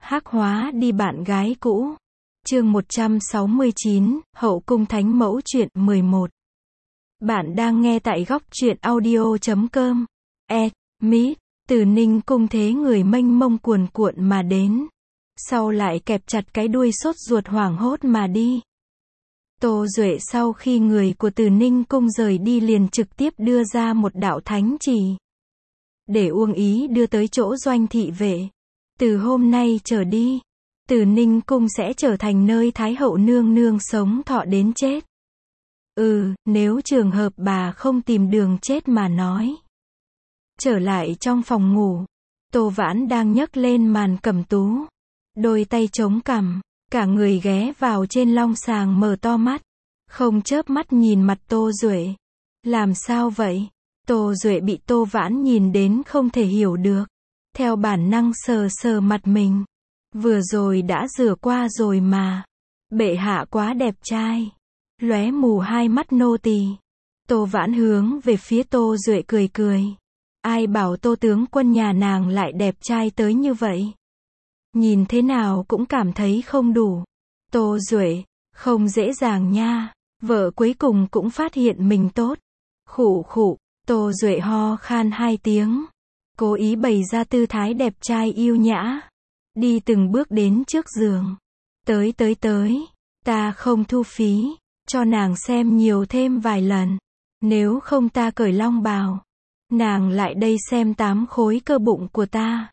Hắc hóa đi bạn gái cũ. Chương 169, Hậu cung thánh mẫu truyện 11. Bạn đang nghe tại góc truyện audio.com. Mít, từ Ninh cung thế người mênh mông cuồn cuộn mà đến. Sau lại kẹp chặt cái đuôi sốt ruột hoảng hốt mà đi. Tô Duệ sau khi người của Từ Ninh cung rời đi liền trực tiếp đưa ra một đạo thánh chỉ. Để Uông Ý đưa tới chỗ Doanh thị vệ. Từ hôm nay trở đi, Từ Ninh cung sẽ trở thành nơi Thái hậu nương nương sống thọ đến chết. Nếu trường hợp bà không tìm đường chết mà nói. Trở lại trong phòng ngủ, Tô Vãn đang nhấc lên màn cẩm tú. Đôi tay chống cằm, cả người ghé vào trên long sàng mở to mắt. Không chớp mắt nhìn mặt Tô Duệ. Làm sao vậy? Tô Duệ bị Tô Vãn nhìn đến không thể hiểu được. Theo bản năng sờ sờ mặt mình. Vừa rồi đã rửa qua rồi mà. Bệ hạ quá đẹp trai. Lóe mù hai mắt nô tỳ. Tô Vãn hướng về phía Tô Duệ cười cười. Ai bảo Tô tướng quân nhà nàng lại đẹp trai tới như vậy? Nhìn thế nào cũng cảm thấy không đủ. Tô Duệ, không dễ dàng nha. Vợ cuối cùng cũng phát hiện mình tốt. Khụ khụ, Tô Duệ ho khan hai tiếng. Cố ý bày ra tư thái đẹp trai yêu nhã. Đi từng bước đến trước giường. Tới, ta không thu phí. Cho nàng xem nhiều thêm vài lần. Nếu không ta cởi long bào. Nàng lại đây xem 8 khối cơ bụng của ta.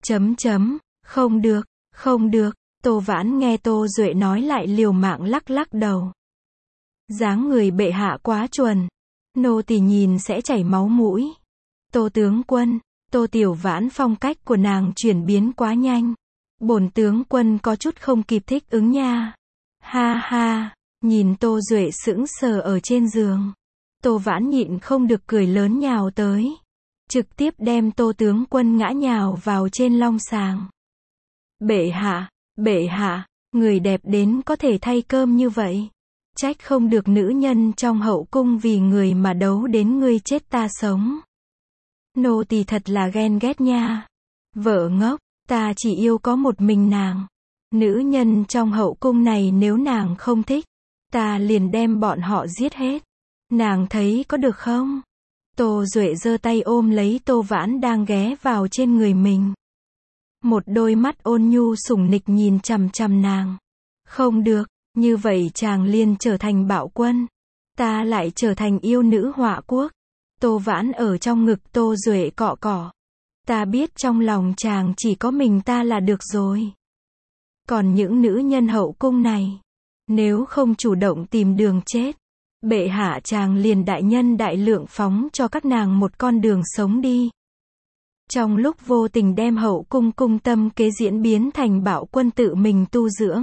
Không được. Tô Vãn nghe Tô Duệ nói lại liều mạng lắc đầu. Dáng người bệ hạ quá chuẩn. Nô tỳ nhìn sẽ chảy máu mũi. Tô tướng quân, Tô Tiểu Vãn phong cách của nàng chuyển biến quá nhanh. Bổn tướng quân có chút không kịp thích ứng nha. Ha ha, nhìn Tô Duệ sững sờ ở trên giường. Tô Vãn nhịn không được cười lớn nhào tới. Trực tiếp đem Tô tướng quân ngã nhào vào trên long sàng. Bệ hạ, người đẹp đến có thể thay cơm như vậy. Trách không được nữ nhân trong hậu cung vì người mà đấu đến ngươi chết ta sống. Nô tỳ thật là ghen ghét nha. Vợ ngốc, ta chỉ yêu có một mình nàng. Nữ nhân trong hậu cung này nếu nàng không thích, ta liền đem bọn họ giết hết. Nàng thấy có được không? Tô Duệ giơ tay ôm lấy Tô Vãn đang ghé vào trên người mình. Một đôi mắt ôn nhu sủng nịch nhìn chằm chằm nàng. Không được, như vậy chàng liền trở thành bạo quân. Ta lại trở thành yêu nữ họa quốc. Tô Vãn ở trong ngực Tô Duệ cọ cọ. Ta biết trong lòng chàng chỉ có mình ta là được rồi. Còn những nữ nhân hậu cung này, nếu không chủ động tìm đường chết, bệ hạ chàng liền đại nhân đại lượng phóng cho các nàng một con đường sống đi. Trong lúc vô tình đem hậu cung cung tâm kế diễn biến thành bạo quân tự mình tu dưỡng.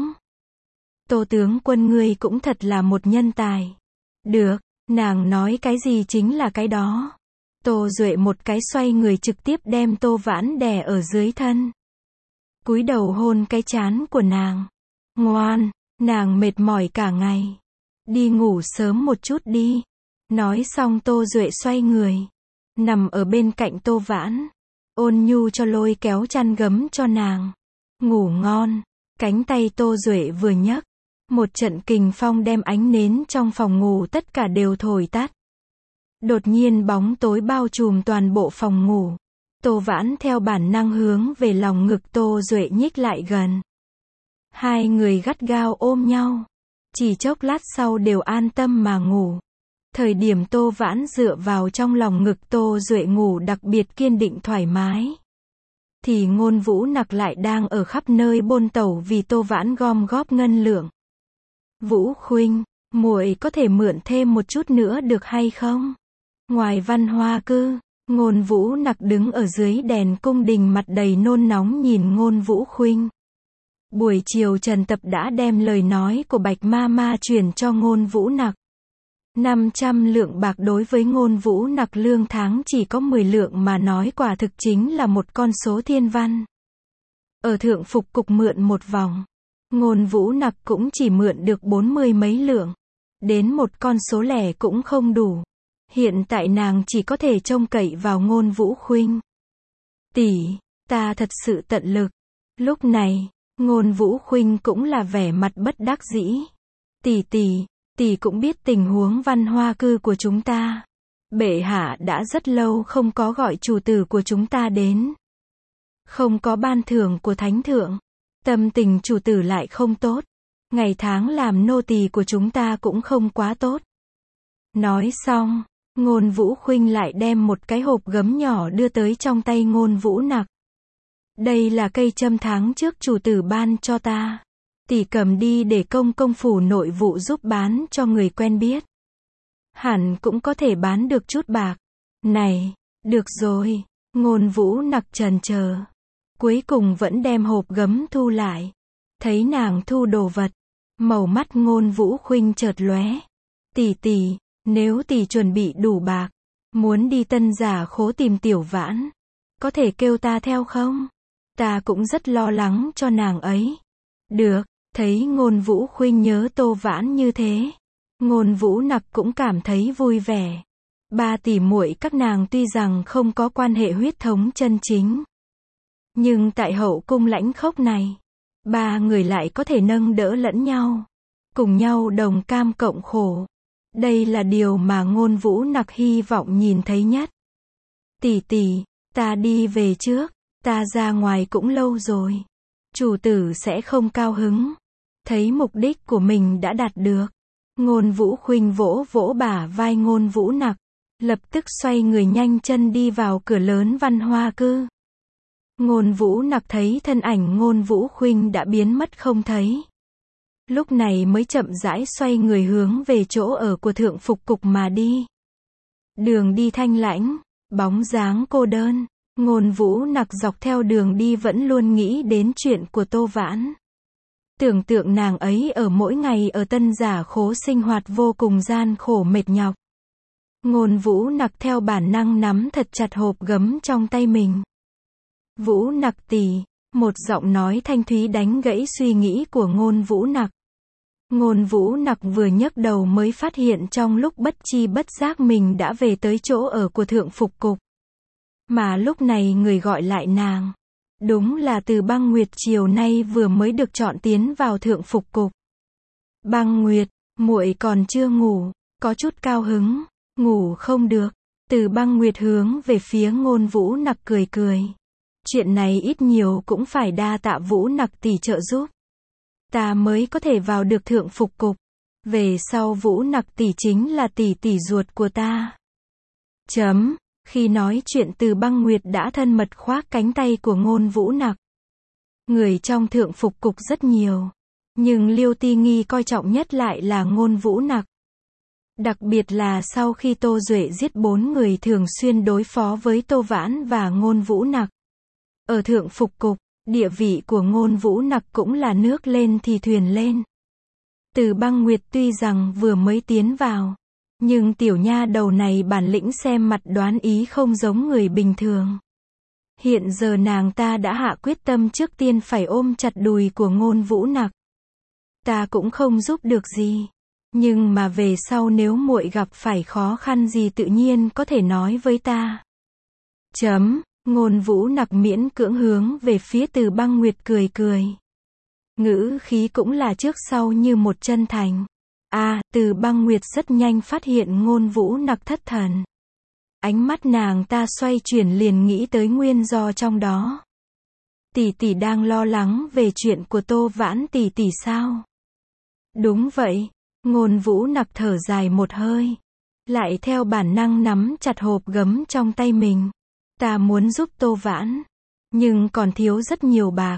Tô tướng quân ngươi cũng thật là một nhân tài. Được, nàng nói cái gì chính là cái đó. Tô Duệ một cái xoay người trực tiếp đem Tô Vãn đè ở dưới thân. Cúi đầu hôn cái trán của nàng. Ngoan, nàng mệt mỏi cả ngày. Đi ngủ sớm một chút đi. Nói xong Tô Duệ xoay người. Nằm ở bên cạnh Tô Vãn. Ôn nhu cho lôi kéo chăn gấm cho nàng. Ngủ ngon. Cánh tay Tô Duệ vừa nhấc. Một trận kình phong đem ánh nến trong phòng ngủ tất cả đều thổi tắt. Đột nhiên bóng tối bao trùm toàn bộ phòng ngủ. Tô Vãn theo bản năng hướng về lòng ngực Tô Duệ nhích lại gần. Hai người gắt gao ôm nhau. Chỉ chốc lát sau đều an tâm mà ngủ. Thời điểm Tô Vãn dựa vào trong lòng ngực Tô Duệ ngủ đặc biệt kiên định thoải mái. Thì Ngôn Vũ Nặc lại đang ở khắp nơi bôn tẩu vì Tô Vãn gom góp ngân lượng. Vũ Khuynh, muội có thể mượn thêm một chút nữa được hay không? Ngoài Văn Hoa cư, Ngôn Vũ Nặc đứng ở dưới đèn cung đình mặt đầy nôn nóng nhìn Ngôn Vũ Khuynh. Buổi chiều Trần Tập đã đem lời nói của Bạch Mama truyền cho Ngôn Vũ Nặc. 500 lượng bạc đối với Ngôn Vũ Nặc lương tháng chỉ có 10 lượng mà nói quả thực chính là một con số thiên văn. Ở thượng phục cục mượn một vòng, Ngôn Vũ Nặc cũng chỉ mượn được 40 mấy lượng. Đến một con số lẻ cũng không đủ. Hiện tại nàng chỉ có thể trông cậy vào Ngôn Vũ Khuynh. Tỷ, ta thật sự tận lực. Lúc này, Ngôn Vũ Khuynh cũng là vẻ mặt bất đắc dĩ. Tỷ cũng biết tình huống Văn Hoa Cư của chúng ta. Bệ hạ đã rất lâu không có gọi chủ tử của chúng ta đến. Không có ban thưởng của thánh thượng. Tâm tình chủ tử lại không tốt. Ngày tháng làm nô tỳ của chúng ta cũng không quá tốt. Nói xong, Ngôn Vũ Khuynh lại đem một cái hộp gấm nhỏ đưa tới trong tay Ngôn Vũ Nặc. Đây là cây châm tháng trước chủ tử ban cho ta. Tỷ cầm đi để công phủ nội vụ giúp bán cho người quen biết. Hẳn cũng có thể bán được chút bạc. Này, được rồi. Ngôn Vũ Nặc chần chờ. Cuối cùng vẫn đem hộp gấm thu lại. Thấy nàng thu đồ vật. Màu mắt Ngôn Vũ Khuynh chợt lóe. Tỷ, nếu tỷ chuẩn bị đủ bạc. Muốn đi Tân Giả Khố tìm Tiểu Vãn. Có thể kêu ta theo không? Ta cũng rất lo lắng cho nàng ấy. Được, thấy Ngôn Vũ Khuynh nhớ Tô Vãn như thế. Ngôn Vũ Nặc cũng cảm thấy vui vẻ. Ba tỷ muội các nàng tuy rằng không có quan hệ huyết thống chân chính. Nhưng tại hậu cung lãnh khốc này, ba người lại có thể nâng đỡ lẫn nhau. Cùng nhau đồng cam cộng khổ. Đây là điều mà Ngôn Vũ Nặc hy vọng nhìn thấy nhất. Tỷ, ta đi về trước. Ta ra ngoài cũng lâu rồi. Chủ tử sẽ không cao hứng. Thấy mục đích của mình đã đạt được. Ngôn Vũ Khuynh vỗ vỗ bả vai Ngôn Vũ Nặc. Lập tức xoay người nhanh chân đi vào cửa lớn Văn Hoa Cư. Ngôn Vũ Nặc thấy thân ảnh Ngôn Vũ Khuynh đã biến mất không thấy. Lúc này mới chậm rãi xoay người hướng về chỗ ở của Thượng Phục Cục mà đi. Đường đi thanh lãnh, bóng dáng cô đơn. Ngôn Vũ Nặc dọc theo đường đi vẫn luôn nghĩ đến chuyện của Tô Vãn. Tưởng tượng nàng ấy ở mỗi ngày ở Tân Giả Khố sinh hoạt vô cùng gian khổ mệt nhọc. Ngôn Vũ Nặc theo bản năng nắm thật chặt hộp gấm trong tay mình. Vũ Nặc tỷ, một giọng nói thanh thúy đánh gãy suy nghĩ của Ngôn Vũ Nặc. Ngôn Vũ Nặc vừa nhấc đầu mới phát hiện trong lúc bất chi bất giác mình đã về tới chỗ ở của Thượng Phục Cục. Mà lúc này người gọi lại nàng. Đúng là Từ Băng Nguyệt chiều nay vừa mới được chọn tiến vào Thượng Phục Cục. Băng Nguyệt, muội còn chưa ngủ, có chút cao hứng, ngủ không được. Từ Băng Nguyệt hướng về phía Ngôn Vũ Nặc cười cười. Chuyện này ít nhiều cũng phải đa tạ Vũ Nặc tỷ trợ giúp. Ta mới có thể vào được Thượng Phục Cục. Về sau Vũ Nặc tỷ chính là tỷ ruột của ta. Khi nói chuyện Từ Băng Nguyệt đã thân mật khoác cánh tay của Ngôn Vũ Nặc. Người trong Thượng Phục Cục rất nhiều. Nhưng Liêu Ti Nghi coi trọng nhất lại là Ngôn Vũ Nặc. Đặc biệt là sau khi Tô Duệ giết 4 người thường xuyên đối phó với Tô Vãn và Ngôn Vũ Nặc. Ở Thượng Phục Cục, địa vị của Ngôn Vũ Nặc cũng là nước lên thì thuyền lên. Từ Băng Nguyệt tuy rằng vừa mới tiến vào. Nhưng tiểu nha đầu này bản lĩnh xem mặt đoán ý không giống người bình thường. Hiện giờ nàng ta đã hạ quyết tâm trước tiên phải ôm chặt đùi của Ngôn Vũ Nặc. Ta cũng không giúp được gì. Nhưng mà về sau nếu muội gặp phải khó khăn gì tự nhiên có thể nói với ta. Ngôn Vũ Nặc miễn cưỡng hướng về phía Từ Băng Nguyệt cười cười. Ngữ khí cũng là trước sau như một chân thành. Từ Băng Nguyệt rất nhanh phát hiện Ngôn Vũ Nặc thất thần. Ánh mắt nàng ta xoay chuyển liền nghĩ tới nguyên do trong đó. Tỷ đang lo lắng về chuyện của Tô Vãn tỷ sao? Đúng vậy. Ngôn Vũ Nặc thở dài một hơi. Lại theo bản năng nắm chặt hộp gấm trong tay mình. Ta muốn giúp Tô Vãn. Nhưng còn thiếu rất nhiều bạc.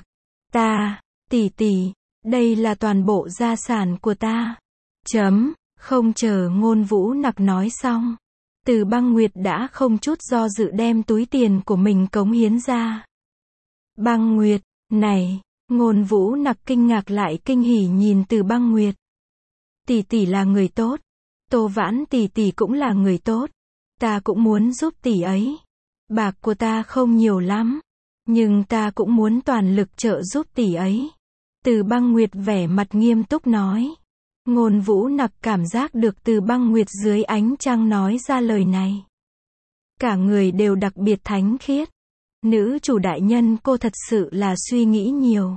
Tỷ, đây là toàn bộ gia sản của ta. Không chờ Ngôn Vũ Nặc nói xong. Từ Băng Nguyệt đã không chút do dự đem túi tiền của mình cống hiến ra. Băng Nguyệt, này, Ngôn Vũ Nặc kinh ngạc lại kinh hỉ nhìn Từ Băng Nguyệt. Tỷ là người tốt. Tô Vãn tỷ cũng là người tốt. Ta cũng muốn giúp tỷ ấy. Bạc của ta không nhiều lắm. Nhưng ta cũng muốn toàn lực trợ giúp tỷ ấy. Từ Băng Nguyệt vẻ mặt nghiêm túc nói. Ngôn Vũ Nặc cảm giác được Từ Băng Nguyệt dưới ánh trăng nói ra lời này. Cả người đều đặc biệt thánh khiết. Nữ chủ đại nhân cô thật sự là suy nghĩ nhiều.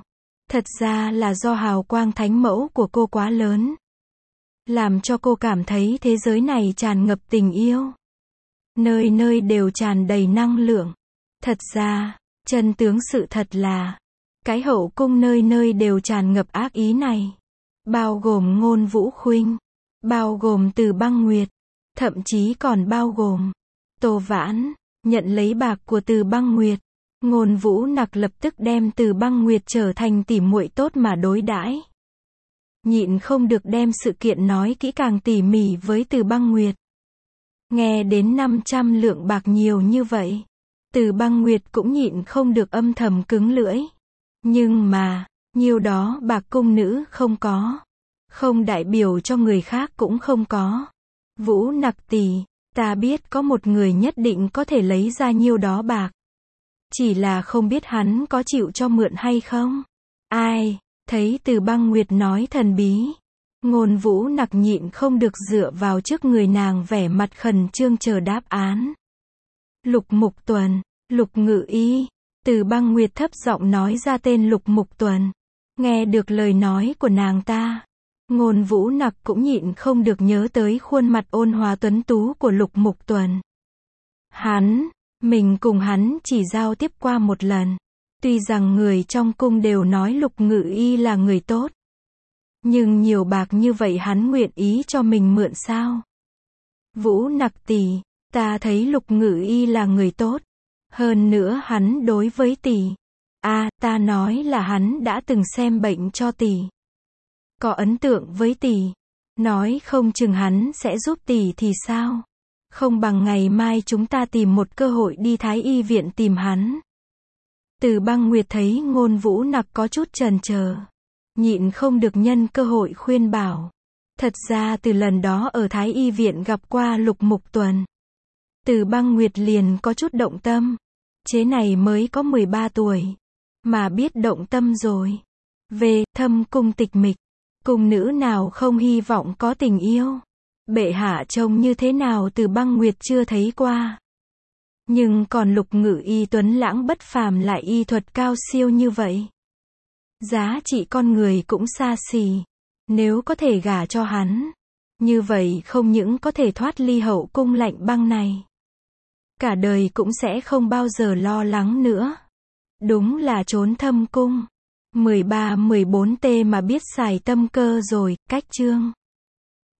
Thật ra là do hào quang thánh mẫu của cô quá lớn. Làm cho cô cảm thấy thế giới này tràn ngập tình yêu. Nơi nơi đều tràn đầy năng lượng. Thật ra, chân tướng sự thật là, cái hậu cung nơi nơi đều tràn ngập ác ý này. Bao gồm Ngôn Vũ Khuynh, bao gồm Từ Băng Nguyệt, thậm chí còn bao gồm Tô Vãn, nhận lấy bạc của Từ Băng Nguyệt. Ngôn Vũ Nặc lập tức đem Từ Băng Nguyệt trở thành tỉ muội tốt mà đối đãi. Nhịn không được đem sự kiện nói kỹ càng tỉ mỉ với Từ Băng Nguyệt. Nghe đến 500 lượng bạc nhiều như vậy, Từ Băng Nguyệt cũng nhịn không được âm thầm cứng lưỡi. Nhưng mà, nhiêu đó bạc cung nữ không có. Không đại biểu cho người khác cũng không có. Vũ Nặc tỷ, ta biết có một người nhất định có thể lấy ra nhiêu đó bạc. Chỉ là không biết hắn có chịu cho mượn hay không. Ai? Thấy Từ Băng Nguyệt nói thần bí. Ngôn Vũ Nặc nhịn không được dựa vào trước người nàng vẻ mặt khẩn trương chờ đáp án. Lục Mục Tuần, Lục Ngự Y. Từ Băng Nguyệt thấp giọng nói ra tên Lục Mục Tuần. Nghe được lời nói của nàng ta, Ngôn Vũ Nặc cũng nhịn không được nhớ tới khuôn mặt ôn hòa tuấn tú của Lục Mục Tuần. Mình cùng hắn chỉ giao tiếp qua một lần. Tuy rằng người trong cung đều nói Lục Ngự Y là người tốt, nhưng nhiều bạc như vậy hắn nguyện ý cho mình mượn sao? Vũ Nặc tỷ, ta thấy Lục Ngự Y là người tốt. Hơn nữa hắn đối với tỷ. Ta nói là hắn đã từng xem bệnh cho tỷ. Có ấn tượng với tỷ. Nói không chừng hắn sẽ giúp tỷ thì sao? Không bằng ngày mai chúng ta tìm một cơ hội đi Thái Y viện tìm hắn. Từ Băng Nguyệt thấy Ngôn Vũ Nặc có chút chần chờ, nhịn không được nhân cơ hội khuyên bảo. Thật ra từ lần đó ở Thái Y viện gặp qua Lục Mục Tuần, Từ Băng Nguyệt liền có chút động tâm. Chế này mới có 13 tuổi, mà biết động tâm rồi. Về thâm cung tịch mịch, cung nữ nào không hy vọng có tình yêu. Bệ hạ trông như thế nào Từ Băng Nguyệt chưa thấy qua. Nhưng còn Lục Ngự Y tuấn lãng bất phàm lại y thuật cao siêu như vậy. Giá trị con người cũng xa xỉ. Nếu có thể gả cho hắn, như vậy không những có thể thoát ly hậu cung lạnh băng này, cả đời cũng sẽ không bao giờ lo lắng nữa. Đúng là trốn thâm cung. 13-14T mà biết xài tâm cơ rồi, cách chương.